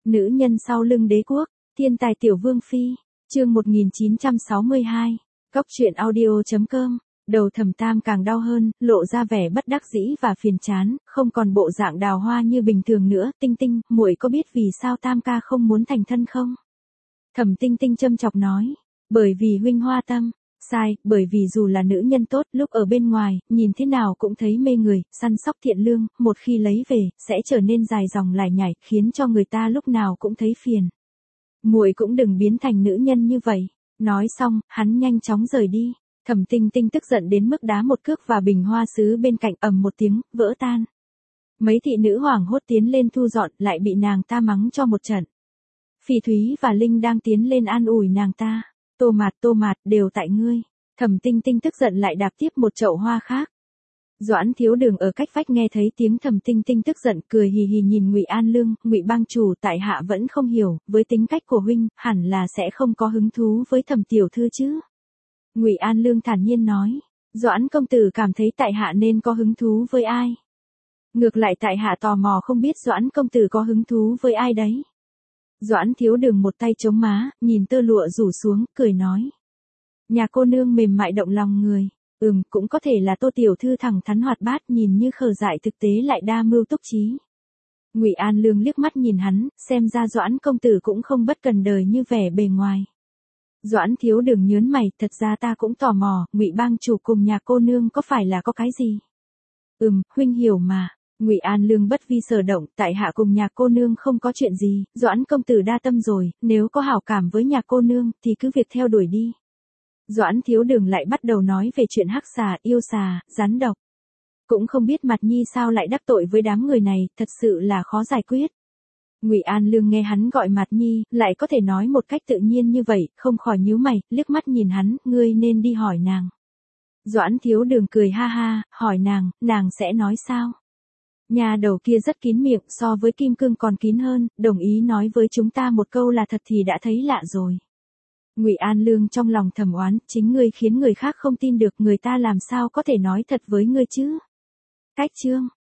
Nữ nhân sau lưng đế quốc, thiên tài tiểu vương phi, chương 1962, Cóc truyện audio.com. Đầu Thẩm Tam càng đau hơn, lộ ra vẻ bất đắc dĩ và phiền chán, không còn bộ dạng đào hoa như bình thường nữa. Tinh Tinh, muội có biết vì sao Tam ca không muốn thành thân không? Thẩm Tinh Tinh châm chọc nói, bởi vì huynh hoa tâm. Sai, bởi vì dù là nữ nhân tốt, lúc ở bên ngoài, nhìn thế nào cũng thấy mê người, săn sóc thiện lương, một khi lấy về, sẽ trở nên dài dòng lải nhải, khiến cho người ta lúc nào cũng thấy phiền. Muội cũng đừng biến thành nữ nhân như vậy. Nói xong, hắn nhanh chóng rời đi. Thẩm Tinh Tinh tức giận đến mức đá một cước vào bình hoa sứ bên cạnh, ầm một tiếng, vỡ tan. Mấy thị nữ hoảng hốt tiến lên thu dọn, lại bị nàng ta mắng cho một trận. Phỉ Thúy và Linh đang tiến lên an ủi nàng ta. Tô mạt, đều tại ngươi. Thẩm Tinh Tinh tức giận lại đạp tiếp một chậu hoa khác. Doãn Thiếu Đường ở cách vách nghe thấy tiếng Thẩm Tinh Tinh tức giận, cười hì hì nhìn Ngụy An Lương. Ngụy bang chủ, tại hạ vẫn không hiểu, với tính cách của huynh, hẳn là sẽ không có hứng thú với Thẩm tiểu thư chứ? Ngụy An Lương thản nhiên nói, Doãn công tử cảm thấy tại hạ nên có hứng thú với ai? Ngược lại tại hạ tò mò không biết Doãn công tử có hứng thú với ai đấy. Doãn Thiếu Đường một tay chống má, nhìn tơ lụa rủ xuống, cười nói. Nhà cô nương mềm mại động lòng người. Cũng có thể là Tô tiểu thư thẳng thắn hoạt bát, nhìn như khờ dại thực tế lại đa mưu túc trí. Ngụy An Lương liếc mắt nhìn hắn, xem ra Doãn công tử cũng không bất cần đời như vẻ bề ngoài. Doãn Thiếu Đường nhớn mày, thật ra ta cũng tò mò, Ngụy bang chủ cùng nhà cô nương có phải là có cái gì? Huynh hiểu mà. Ngụy An Lương bất vi sở động, tại hạ cùng nhà cô nương không có chuyện gì, Doãn công tử đa tâm rồi, nếu có hảo cảm với nhà cô nương, thì cứ việc theo đuổi đi. Doãn Thiếu Đường lại bắt đầu nói về chuyện hắc xà, yêu xà, rắn độc. Cũng không biết Mặt Nhi sao lại đắc tội với đám người này, thật sự là khó giải quyết. Ngụy An Lương nghe hắn gọi Mặt Nhi, lại có thể nói một cách tự nhiên như vậy, không khỏi nhíu mày, liếc mắt nhìn hắn, ngươi nên đi hỏi nàng. Doãn Thiếu Đường cười ha ha, hỏi nàng sẽ nói sao? Nhà đầu kia rất kín miệng, so với kim cương còn kín hơn, đồng ý nói với chúng ta một câu là thật thì đã thấy lạ rồi. Ngụy An Lương trong lòng thầm oán, chính ngươi khiến người khác không tin được, người ta làm sao có thể nói thật với ngươi chứ? Cách chương